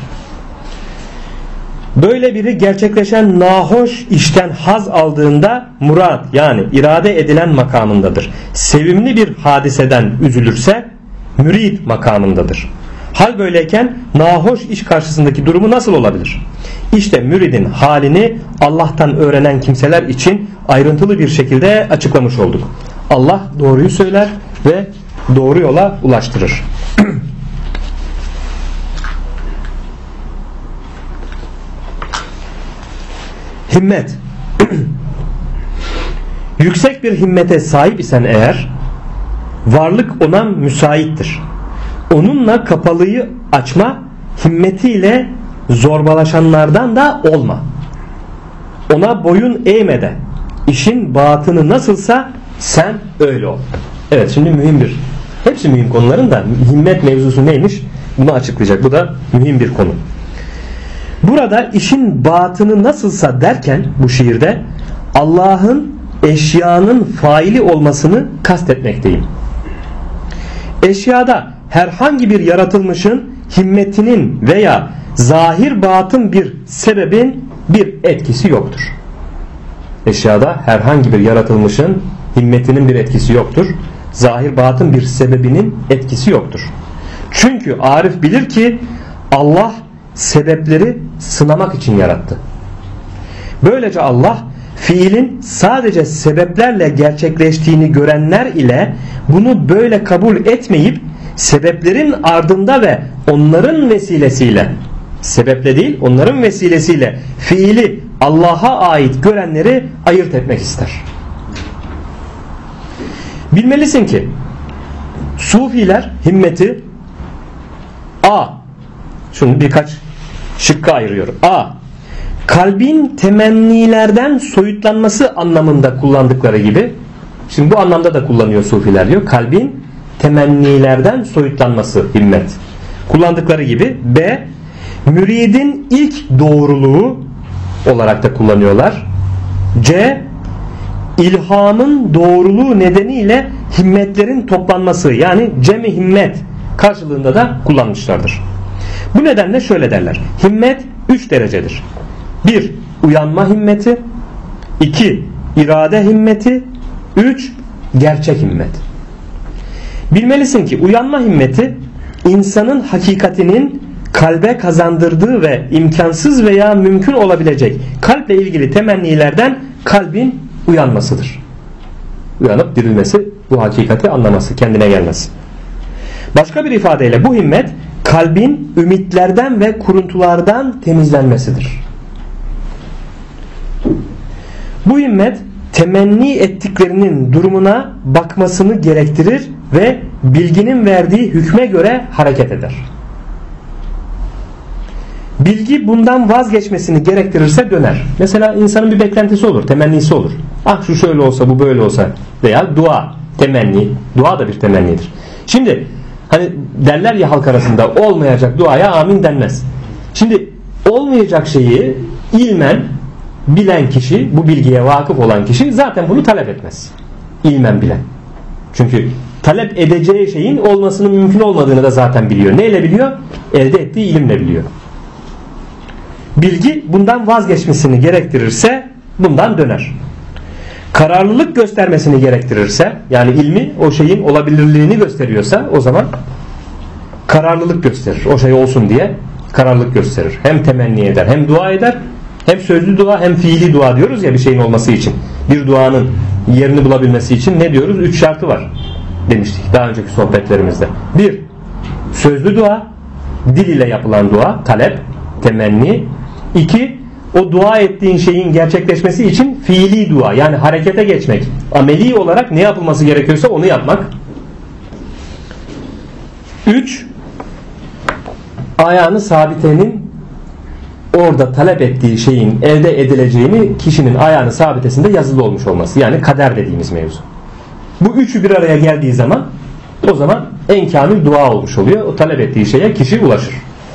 Speaker 1: Böyle biri gerçekleşen nahoş işten haz aldığında murad, yani irade edilen makamındadır. Sevimli bir hadiseden üzülürse mürid makamındadır. Hal böyleyken nahoş iş karşısındaki durumu nasıl olabilir? İşte müridin halini Allah'tan öğrenen kimseler için ayrıntılı bir şekilde açıklamış olduk. Allah doğruyu söyler ve doğru yola ulaştırır. Himmet. Yüksek bir himmete sahip isen eğer, varlık ona müsaittir. Onunla kapalıyı açma, himmetiyle zorbalaşanlardan da olma. Ona boyun eğme de, işin batını nasılsa sen öyle ol. Evet, şimdi hepsi mühim konuların da himmet mevzusu neymiş bunu açıklayacak. Bu da mühim bir konu. Burada işin batını nasılsa derken bu şiirde Allah'ın eşyanın faili olmasını kastetmekteyim. Eşyada herhangi bir yaratılmışın himmetinin veya zahir batın bir sebebin bir etkisi yoktur. eşyada herhangi bir yaratılmışın himmetinin bir etkisi yoktur. Zahir batın bir sebebinin etkisi yoktur. Çünkü arif bilir ki Allah sebepleri sınamak için yarattı. Böylece Allah fiilin sadece sebeplerle gerçekleştiğini görenler ile bunu böyle kabul etmeyip sebeplerin ardında ve onların vesilesiyle, sebeple değil onların vesilesiyle fiili Allah'a ait görenleri ayırt etmek ister. Bilmelisin ki Sufiler himmeti şunu birkaç şıkka ayırıyorum. Kalbin temennilerden soyutlanması anlamında kullandıkları gibi, şimdi bu anlamda da kullanıyor Sufiler diyor. Kalbin temennilerden soyutlanması himmet kullandıkları gibi. B. Müridin ilk doğruluğu olarak da kullanıyorlar. C. İlhamın doğruluğu nedeniyle himmetlerin toplanması, yani cem-i himmet karşılığında da kullanmışlardır. Bu nedenle şöyle derler: himmet 3 derecedir. 1. Uyanma himmeti, 2. irade himmeti, 3. gerçek himmet. Bilmelisin ki uyanma himmeti insanın hakikatinin kalbe kazandırdığı ve imkansız veya mümkün olabilecek kalple ilgili temennilerden kalbin uyanmasıdır. Uyanıp dirilmesi, bu hakikati anlaması, kendine gelmesi. Başka bir ifadeyle bu himmet kalbin ümitlerden ve kuruntulardan temizlenmesidir. Bu himmet temenni ettiklerinin durumuna bakmasını gerektirir ve bilginin verdiği hükme göre hareket eder. Bilgi bundan vazgeçmesini gerektirirse döner. Mesela insanın bir beklentisi olur, temennisi olur. Şu şöyle olsa, bu böyle olsa, veya dua, temenni. Dua da bir temennidir. Şimdi hani derler ya halk arasında, olmayacak duaya amin denmez. Şimdi olmayacak şeyi ilmen bilen kişi, bu bilgiye vakıf olan kişi zaten bunu talep etmez. İlmen bilen. Çünkü talep edeceği şeyin olmasının mümkün olmadığını da zaten biliyor. Neyle biliyor? Elde ettiği ilimle biliyor. Bilgi bundan vazgeçmesini gerektirirse bundan döner. Kararlılık göstermesini gerektirirse, yani ilmi o şeyin olabilirliğini gösteriyorsa, o zaman kararlılık gösterir. O şey olsun diye kararlılık gösterir. Hem temenni eder, hem dua eder. Hem sözlü dua hem fiili dua diyoruz ya bir şeyin olması için. Bir duanın yerini bulabilmesi için ne diyoruz? 3 şartı var demiştik daha önceki sohbetlerimizde. 1. Sözlü dua, dil ile yapılan dua, talep, temenni. 2. O dua ettiğin şeyin gerçekleşmesi için fiili dua, yani harekete geçmek. Ameli olarak ne yapılması gerekiyorsa onu yapmak. 3. Ayağını sabitenin orada talep ettiği şeyin elde edileceğini kişinin ayağını sabitesinde yazılı olmuş olması. Yani kader dediğimiz mevzu. Bu üçü bir araya geldiği zaman o zaman en kamil dua olmuş oluyor. O talep ettiği şeye kişi ulaşır.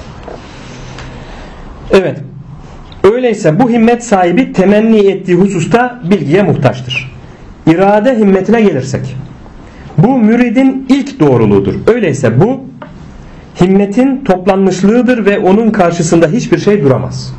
Speaker 1: Evet. Öyleyse bu himmet sahibi temenni ettiği hususta bilgiye muhtaçtır. İrade himmetine gelirsek, bu müridin ilk doğruluğudur. Öyleyse bu himmetin toplanmışlığıdır ve onun karşısında hiçbir şey duramaz.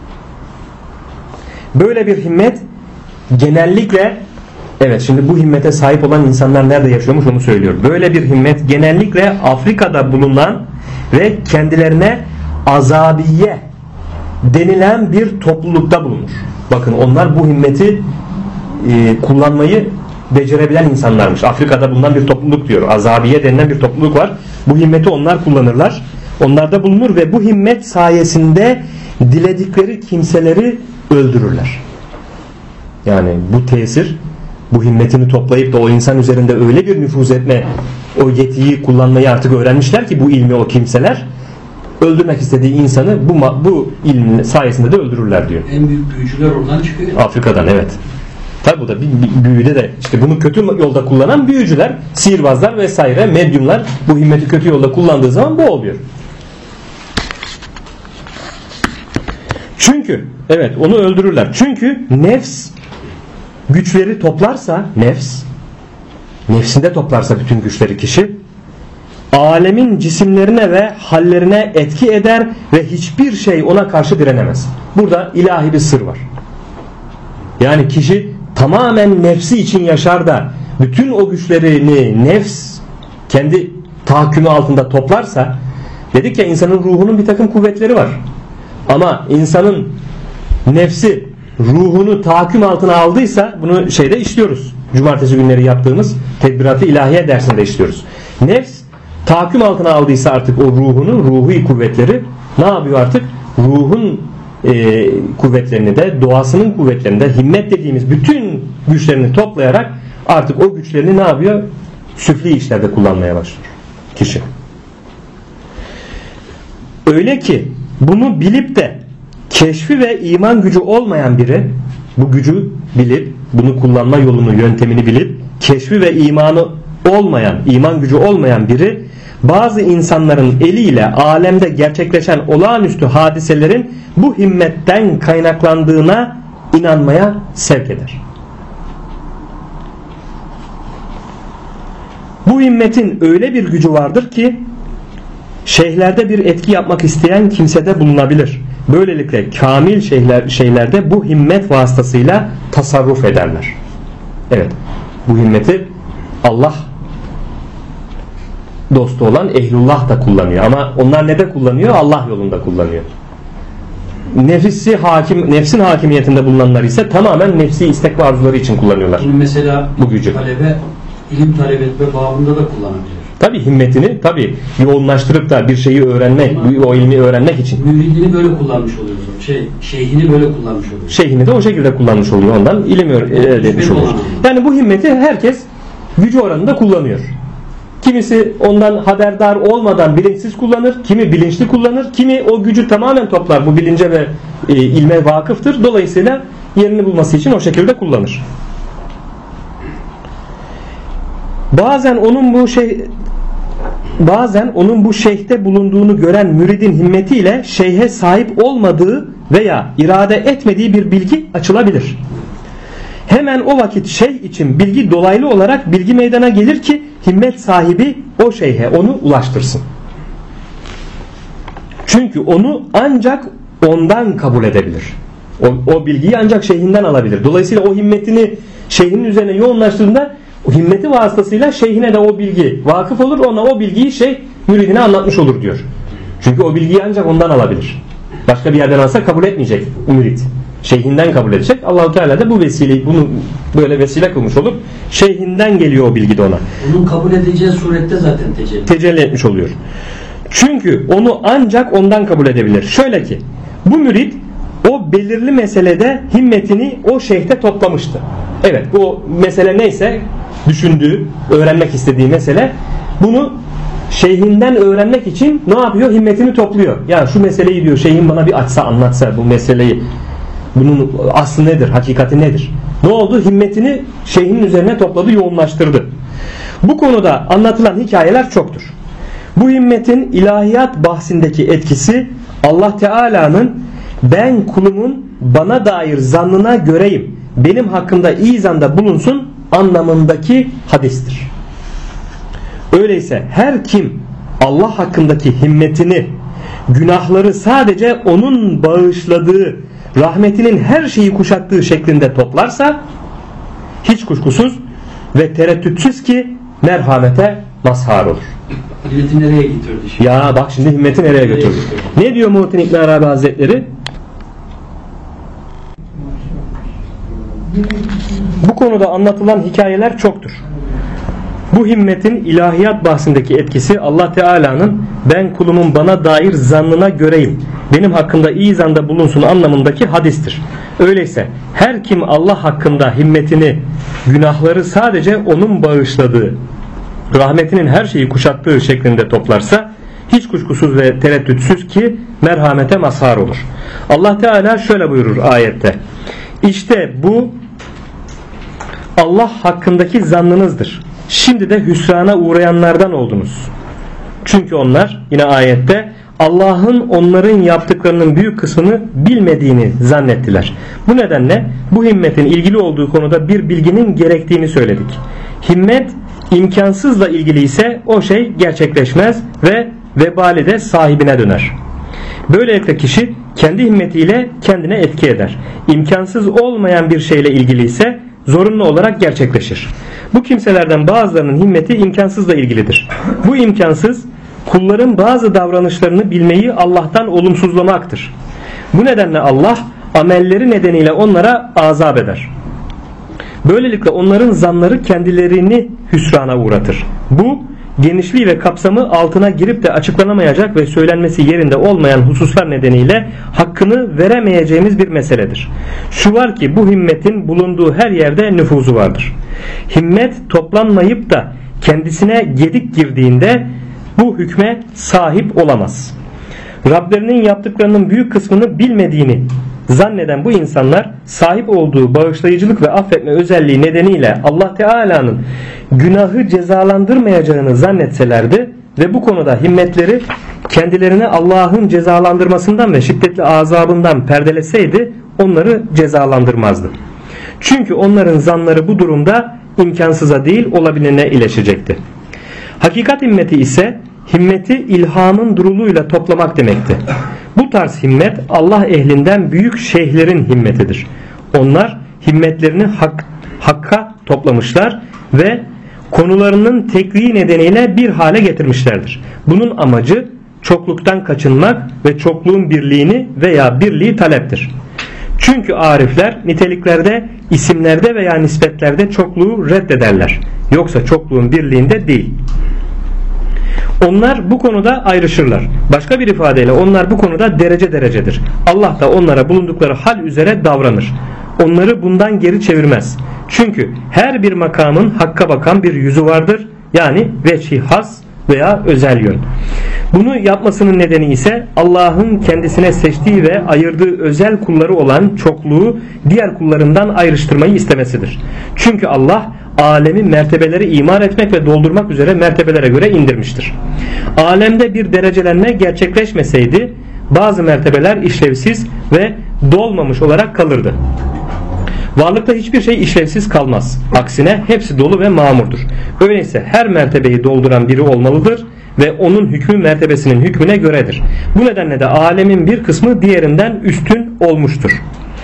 Speaker 1: Böyle bir himmet genellikle, evet şimdi bu himmete sahip olan insanlar nerede yaşıyormuş onu söylüyor. Böyle bir himmet genellikle Afrika'da bulunan ve kendilerine azabiye denilen bir toplulukta bulunur. Bakın onlar bu himmeti kullanmayı becerebilen insanlarmış. Afrika'da bulunan bir topluluk diyor. Azabiye denilen bir topluluk var. Bu himmeti onlar kullanırlar. Onlarda bulunur ve bu himmet sayesinde diledikleri kimseleri öldürürler. Yani bu tesir, bu himmetini toplayıp da o insan üzerinde öyle bir nüfuz etme, o yetiyi kullanmayı artık öğrenmişler ki bu ilmi o kimseler öldürmek istediği insanı bu ilmin sayesinde de öldürürler diyor.
Speaker 2: En büyük büyücüler oradan çıkıyor.
Speaker 1: Afrika'dan, evet. Tabi bu da bir büyüde de işte bunu kötü yolda kullanan büyücüler, sihirbazlar vesaire, medyumlar bu himmeti kötü yolda kullandığı zaman bu oluyor. Çünkü evet onu öldürürler. Çünkü nefs güçleri toplarsa, nefsinde toplarsa bütün güçleri kişi, alemin cisimlerine ve hallerine etki eder ve hiçbir şey ona karşı direnemez. Burada ilahi bir sır var. Yani kişi tamamen nefsi için yaşar da bütün o güçlerini nefs kendi tahakkümü altında toplarsa, dedik ya insanın ruhunun bir takım kuvvetleri var. Ama insanın nefsi ruhunu tahakküm altına aldıysa, bunu şeyde işliyoruz. Cumartesi günleri yaptığımız Tedbirat-ı İlahiye dersinde işliyoruz. Nefs tahakküm altına aldıysa artık o ruhunu, ruhi kuvvetleri ne yapıyor artık? Ruhun kuvvetlerini de, doğasının kuvvetlerini de, himmet dediğimiz bütün güçlerini toplayarak artık o güçlerini ne yapıyor? Süfli işlerde kullanmaya başlıyor kişi. Öyle ki bunu bilip de keşfi ve iman gücü olmayan biri, bu gücü bilip, bunu kullanma yolunu, yöntemini bilip keşfi ve imanı olmayan, iman gücü olmayan biri, bazı insanların eliyle alemde gerçekleşen olağanüstü hadiselerin bu himmetten kaynaklandığına inanmaya sevk eder. Bu himmetin öyle bir gücü vardır ki şeyhlerde bir etki yapmak isteyen kimsede bulunabilir. Böylelikle kamil şeylerde bu himmet vasıtasıyla tasarruf ederler. Evet, bu himmeti Allah dostu olan ehlullah da kullanıyor. Ama onlar ne de kullanıyor? Allah yolunda kullanıyor. Nefsin hakimiyetinde bulunanlar ise tamamen nefsi istek ve arzuları için kullanıyorlar.
Speaker 2: Bunu mesela
Speaker 1: bu gücü.
Speaker 2: İlim talep etme babında da kullanabilir.
Speaker 1: Tabi himmetini yoğunlaştırıp da bir şeyi öğrenmek, o ilmi öğrenmek için.
Speaker 2: Müridini böyle kullanmış oluyor. Şeyhini böyle kullanmış oluyor.
Speaker 1: Şeyhini de o şekilde kullanmış oluyor. Ondan ilim elde etmiş oluyor. Yani bu himmeti herkes gücü oranında kullanıyor. Kimisi ondan haberdar olmadan bilinçsiz kullanır, kimi bilinçli kullanır, kimi o gücü tamamen toplar. Bu bilince ve ilme vakıftır. Dolayısıyla yerini bulması için o şekilde kullanır. Bazen onun bu şeyhte bulunduğunu gören müridin himmetiyle şeyhe sahip olmadığı veya irade etmediği bir bilgi açılabilir. Hemen o vakit şeyh için bilgi dolaylı olarak bilgi meydana gelir ki himmet sahibi o şeyhe onu ulaştırsın. Çünkü onu ancak ondan kabul edebilir. O bilgiyi ancak şeyhinden alabilir. Dolayısıyla o himmetini şeyhinin üzerine yoğunlaştığında o himmeti vasıtasıyla şeyhine de o bilgi vakıf olur. Ona o bilgiyi şeyh müridine anlatmış olur diyor. Çünkü o bilgiyi ancak ondan alabilir. Başka bir yerden alsa kabul etmeyecek mürid. Şeyhinden kabul edecek. Allah-u Teala da bu vesileyi, bunu böyle vesile kılmış olup şeyhinden geliyor o bilgi de ona.
Speaker 2: Onun kabul edeceği surette zaten
Speaker 1: tecelli etmiş oluyor. Çünkü onu ancak ondan kabul edebilir. Şöyle ki bu mürid o belirli meselede himmetini o şeyhte toplamıştı. Evet, bu mesele neyse düşündüğü, öğrenmek istediği mesele, bunu şeyhinden öğrenmek için ne yapıyor? Himmetini topluyor. Ya şu meseleyi diyor şeyhim bana bir açsa, anlatsa bu meseleyi. Bunun aslı nedir? Hakikati nedir? Ne oldu? Himmetini şeyhin üzerine topladı, yoğunlaştırdı. Bu konuda anlatılan hikayeler çoktur. Bu himmetin ilahiyat bahsindeki etkisi Allah Teala'nın ben kulumun bana dair zannına göreyim, benim hakkımda iyi zanda bulunsun anlamındaki hadistir. Öyleyse her kim Allah hakkındaki himmetini, günahları sadece onun bağışladığı, rahmetinin her şeyi kuşattığı şeklinde toplarsa hiç kuşkusuz ve tereddütsüz ki merhamete mazhar olur.
Speaker 2: Himmeti nereye getirdi şimdi?
Speaker 1: Ya bak şimdi himmeti nereye götürdü? Ne diyor Muhittin İbn Arabi Hazretleri? Bu konuda anlatılan hikayeler çoktur. Bu himmetin ilahiyat bahsindeki etkisi Allah Teala'nın ben kulumun bana dair zannına göreyim, benim hakkımda iyi zanda bulunsun anlamındaki hadistir. Öyleyse her kim Allah hakkında himmetini, günahları sadece onun bağışladığı, rahmetinin her şeyi kuşattığı şeklinde toplarsa hiç kuşkusuz ve tereddütsüz ki merhamete mazhar olur. Allah Teala şöyle buyurur ayette: İşte bu Allah hakkındaki zannınızdır. Şimdi de hüsrana uğrayanlardan oldunuz. Çünkü onlar yine ayette Allah'ın onların yaptıklarının büyük kısmını bilmediğini zannettiler. Bu nedenle bu himmetin ilgili olduğu konuda bir bilginin gerektiğini söyledik. Himmet imkansızla ilgili ise o şey gerçekleşmez ve vebali de sahibine döner. Böylelikle kişi kendi himmetiyle kendine etki eder. İmkansız olmayan bir şeyle ilgili ise zorunlu olarak gerçekleşir. Bu kimselerden bazılarının himmeti imkansızla ilgilidir. Bu imkansız kulların bazı davranışlarını bilmeyi Allah'tan olumsuzlamaktır. Bu nedenle Allah amelleri nedeniyle onlara azap eder. Böylelikle onların zanları kendilerini hüsrana uğratır. Bu genişliği ve kapsamı altına girip de açıklanamayacak ve söylenmesi yerinde olmayan hususlar nedeniyle hakkını veremeyeceğimiz bir meseledir. Şu var ki bu himmetin bulunduğu her yerde nüfuzu vardır. Himmet toplanmayıp da kendisine gedik girdiğinde bu hükme sahip olamaz. Rablerinin yaptıklarının büyük kısmını bilmediğini zanneden bu insanlar sahip olduğu bağışlayıcılık ve affetme özelliği nedeniyle Allah Teala'nın günahı cezalandırmayacağını zannetselerdi ve bu konuda himmetleri kendilerine Allah'ın cezalandırmasından ve şiddetli azabından perdeleseydi onları cezalandırmazdı. Çünkü onların zanları bu durumda imkansıza değil olabilene ileşecekti. Hakikat himmeti ise himmeti ilhamın duruluyla toplamak demekti. Bu tarz himmet Allah ehlinden büyük şeyhlerin himmetidir. Onlar himmetlerini hakka toplamışlar ve konularının tekliği nedeniyle bir hale getirmişlerdir. Bunun amacı çokluktan kaçınmak ve çokluğun birliğini veya birliği taleptir. Çünkü arifler niteliklerde, isimlerde veya nispetlerde çokluğu reddederler. Yoksa çokluğun birliğinde değil. Onlar bu konuda ayrışırlar. Başka bir ifadeyle onlar bu konuda derece derecedir. Allah da onlara bulundukları hal üzere davranır. Onları bundan geri çevirmez. Çünkü her bir makamın hakka bakan bir yüzü vardır. Yani veçhi has veya özel yön. Bunu yapmasının nedeni ise Allah'ın kendisine seçtiği ve ayırdığı özel kulları olan çokluğu diğer kullarından ayrıştırmayı istemesidir. Çünkü Allah alemi mertebeleri imar etmek ve doldurmak üzere mertebelere göre indirmiştir. Alemde bir derecelenme gerçekleşmeseydi bazı mertebeler işlevsiz ve dolmamış olarak kalırdı. Varlıkta hiçbir şey işlevsiz kalmaz. Aksine hepsi dolu ve mamurdur. Öyleyse her mertebeyi dolduran biri olmalıdır ve onun hükmü mertebesinin hükmüne göredir. Bu nedenle de alemin bir kısmı diğerinden üstün olmuştur.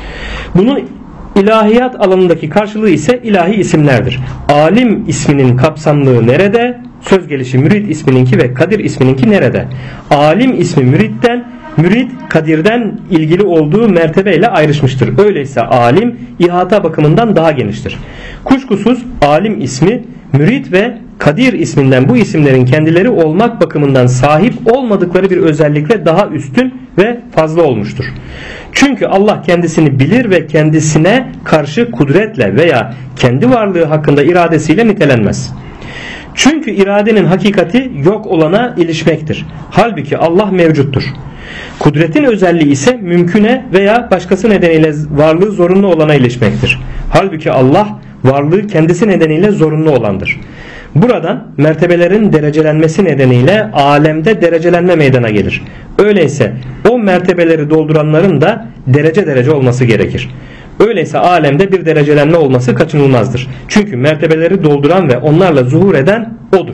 Speaker 1: Bunun ilahiyat alanındaki karşılığı ise ilahi isimlerdir. Alim isminin kapsamlığı nerede? Söz gelişi mürid ismininki ve kadir ismininki nerede? Alim ismi müritten, mürid kadirden ilgili olduğu mertebeyle ayrışmıştır. Öyleyse alim ihata bakımından daha geniştir. Kuşkusuz alim ismi mürid ve kadir isminden bu isimlerin kendileri olmak bakımından sahip olmadıkları bir özellikle daha üstün ve fazla olmuştur. Çünkü Allah kendisini bilir ve kendisine karşı kudretle veya kendi varlığı hakkında iradesiyle nitelenmez. Çünkü iradenin hakikati yok olana ilişmektir. Halbuki Allah mevcuttur. Kudretin özelliği ise mümküne veya başkası nedeniyle varlığı zorunlu olana ilişmektir. Halbuki Allah varlığı kendisi nedeniyle zorunlu olandır. Buradan mertebelerin derecelenmesi nedeniyle alemde derecelenme meydana gelir. Öyleyse o mertebeleri dolduranların da derece derece olması gerekir. Öyleyse alemde bir derecelenme olması kaçınılmazdır. Çünkü mertebeleri dolduran ve onlarla zuhur eden odur.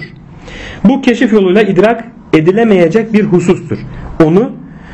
Speaker 1: Bu keşif yoluyla idrak edilemeyecek bir husustur. Onu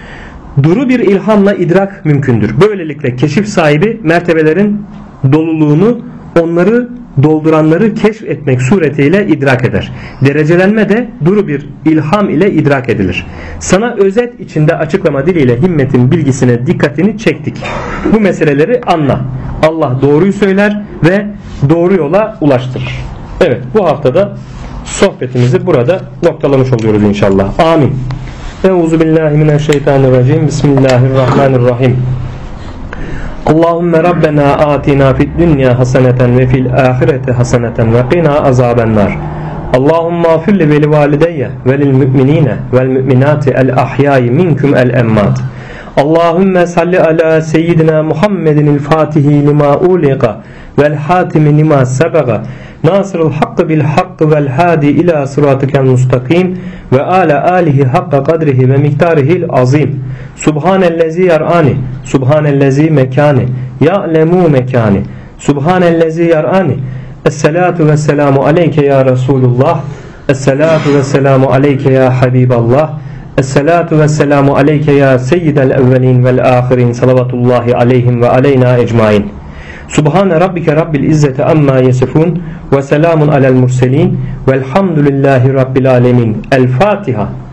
Speaker 1: duru bir ilhamla idrak mümkündür. Böylelikle keşif sahibi mertebelerin doluluğunu, onları dolduranları keşfetmek suretiyle idrak eder. Derecelenme de duru bir ilham ile idrak edilir. Sana özet içinde açıklama diliyle himmetin bilgisine dikkatini çektik. Bu meseleleri anla. Allah doğruyu söyler ve doğru yola ulaştırır. Evet, bu haftada sohbetimizi burada noktalamış oluyoruz inşallah. Amin. Euzubillahimineşşeytanirracim. Bismillahirrahmanirrahim. Allahümme Rabbena atina fid dünya haseneten ve fil ahireti haseneten ve qina azabennar. Allahümme afir li veli valideyye ve lil müminine vel müminati el ahyayi minkum el emmat. Allahümme salli ala seyyidina Muhammedin el fatihi lima uliqa vel hatimi lima sebaga nasırul hakkı bil hakkı vel hadi ila sıratikel mustakim ve ala alihi hakka kadrihi ve miktarihil azim. Subhanellezi yar'ani, subhanellezi mekani, ya'lemu mekani, subhanellezi yar'ani. Esselatu vesselamu aleyke ya Resulullah, esselatu vesselamu aleyke ya Habiballah, Esselatu vesselamu aleyke ya seyyidel evvelin vel ahirin salavatullahi aleyhim ve aleyna ecmain. Subhane rabbike rabbil izzeti amma yesifun ve selamun alel murselin velhamdülillahi rabbil alemin. El Fatiha.